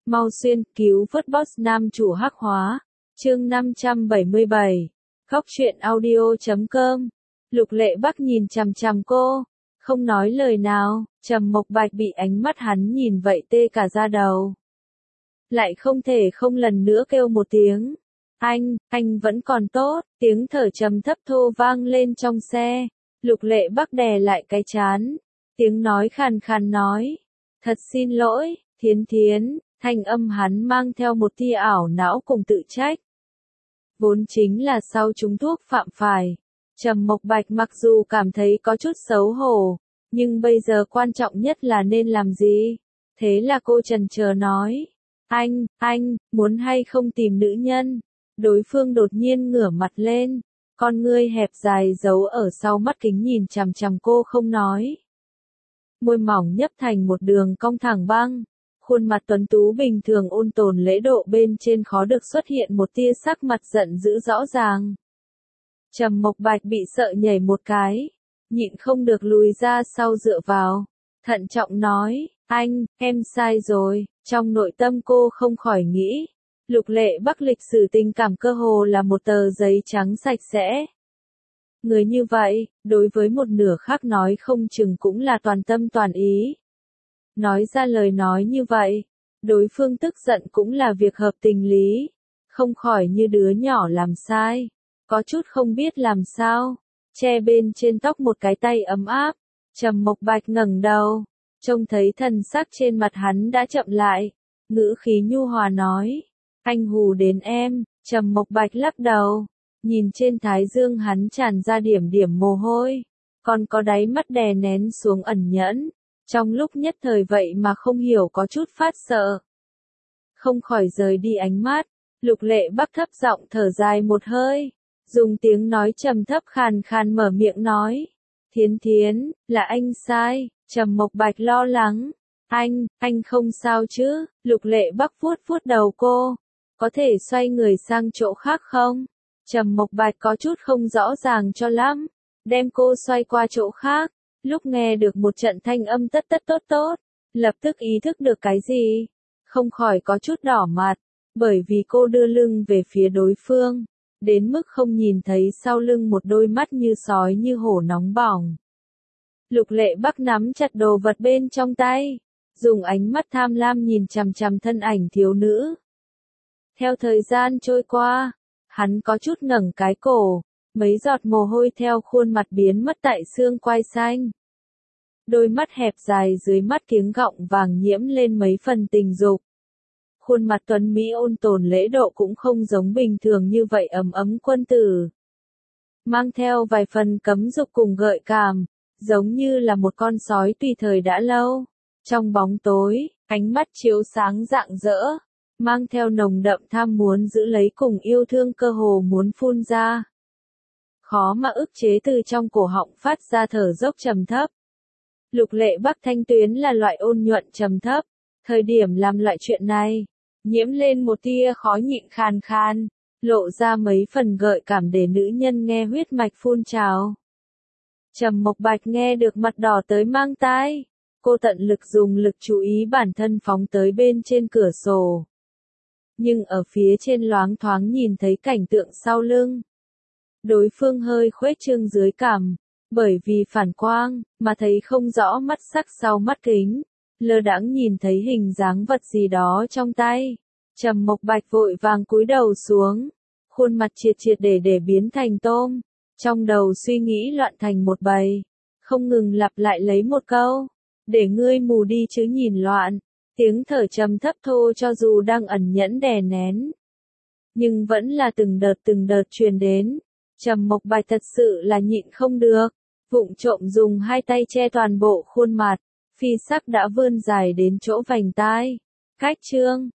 Mau xuyên cứu vớt boss nam chủ hắc hóa. Chương 577. Góc truyện audio.com. Lục Lệ Bắc nhìn chằm chằm cô, không nói lời nào. Trầm Mộc Bạch bị ánh mắt hắn nhìn vậy tê cả da đầu. Lại không thể không lần nữa kêu một tiếng. Anh vẫn còn tốt. Tiếng thở trầm thấp thô vang lên trong xe. Lục Lệ Bắc đè lại cái trán. Tiếng nói khàn khàn nói. Thật xin lỗi, Thiến Thiến. Thanh âm hắn mang theo một tia ảo não cùng tự trách. Vốn chính là sau trúng thuốc phạm phải. Trầm Mộc Bạch mặc dù cảm thấy có chút xấu hổ, nhưng bây giờ quan trọng nhất là nên làm gì? Thế là cô chần chờ nói. Anh, muốn hay không tìm nữ nhân? Đối phương đột nhiên ngửa mặt lên, con ngươi hẹp dài giấu ở sau mắt kính nhìn chằm chằm cô không nói. Môi mỏng nhấp thành một đường cong thẳng băng. Khuôn mặt tuấn tú bình thường ôn tồn lễ độ bên trên khó được xuất hiện một tia sắc mặt giận dữ rõ ràng. Trầm Mộc Bạch bị sợ nhảy một cái, nhịn không được lùi ra sau dựa vào, thận trọng nói, em sai rồi. Trong nội tâm cô không khỏi nghĩ, Lục Lệ Bắc lịch sử tình cảm cơ hồ là một tờ giấy trắng sạch sẽ. Người như vậy, đối với một nửa khác nói không chừng cũng là toàn tâm toàn ý. Nói ra lời nói như vậy, đối phương tức giận cũng là việc hợp tình lý, không khỏi như đứa nhỏ làm sai, có chút không biết làm sao, che bên trên tóc một cái tay ấm áp. Trầm Mộc Bạch ngẩng đầu, trông thấy thần sắc trên mặt hắn đã chậm lại, ngữ khí nhu hòa nói, anh hù đến em. Trầm Mộc Bạch lắc đầu, nhìn trên thái dương hắn tràn ra điểm điểm mồ hôi, còn có đáy mắt đè nén xuống ẩn nhẫn. Trong lúc nhất thời vậy mà không hiểu có chút phát sợ. Không khỏi rời đi ánh mắt, Lục Lệ Bắc thấp giọng thở dài một hơi, dùng tiếng nói trầm thấp khàn khàn mở miệng nói. Thiến Thiến, là anh sai. Trầm Mộc Bạch lo lắng. Anh không sao chứ? Lục Lệ Bắc vuốt vuốt đầu cô. Có thể xoay người sang chỗ khác không? Trầm Mộc Bạch có chút không rõ ràng cho lắm, đem cô xoay qua chỗ khác. Lúc nghe được một trận thanh âm tất tốt, lập tức ý thức được cái gì, không khỏi có chút đỏ mặt, bởi vì cô đưa lưng về phía đối phương, đến mức không nhìn thấy sau lưng một đôi mắt như sói như hổ nóng bỏng. Lục Lệ Bắc nắm chặt đồ vật bên trong tay, dùng ánh mắt tham lam nhìn chằm chằm thân ảnh thiếu nữ. Theo thời gian trôi qua, hắn có chút ngẩng cái cổ. Mấy giọt mồ hôi theo khuôn mặt biến mất tại xương quai xanh. Đôi mắt hẹp dài dưới mắt kiếng gọng vàng nhiễm lên mấy phần tình dục. Khuôn mặt tuấn mỹ ôn tồn lễ độ cũng không giống bình thường như vậy ấm quân tử. Mang theo vài phần cấm dục cùng gợi cảm, giống như là một con sói tùy thời đã lâu. Trong bóng tối, ánh mắt chiếu sáng rạng rỡ, mang theo nồng đậm tham muốn giữ lấy cùng yêu thương cơ hồ muốn phun ra. Khó mà ức chế từ trong cổ họng phát ra thở dốc trầm thấp. Lục Lệ Bắc thanh tuyến là loại ôn nhuận trầm thấp, thời điểm làm loại chuyện này, nhiễm lên một tia khó nhịn khàn khàn, lộ ra mấy phần gợi cảm để nữ nhân nghe huyết mạch phun trào. Trầm Mộc Bạch nghe được mặt đỏ tới mang tai, cô tận lực dùng lực chú ý bản thân phóng tới bên trên cửa sổ. Nhưng ở phía trên loáng thoáng nhìn thấy cảnh tượng sau lưng. Đối phương hơi khuếch trương dưới cằm, bởi vì phản quang, mà thấy không rõ mắt sắc sau mắt kính, lơ đãng nhìn thấy hình dáng vật gì đó trong tay. Trầm Mộc Bạch vội vàng cúi đầu xuống, khuôn mặt triệt để biến thành tôm, trong đầu suy nghĩ loạn thành một bầy, không ngừng lặp lại lấy một câu, để ngươi mù đi chứ nhìn loạn. Tiếng thở trầm thấp thô cho dù đang ẩn nhẫn đè nén, nhưng vẫn là từng đợt truyền đến. Trầm Mộc Bạch thật sự là nhịn không được, vụng trộm dùng hai tay che toàn bộ khuôn mặt, phi sắc đã vươn dài đến chỗ vành tai. Cách chương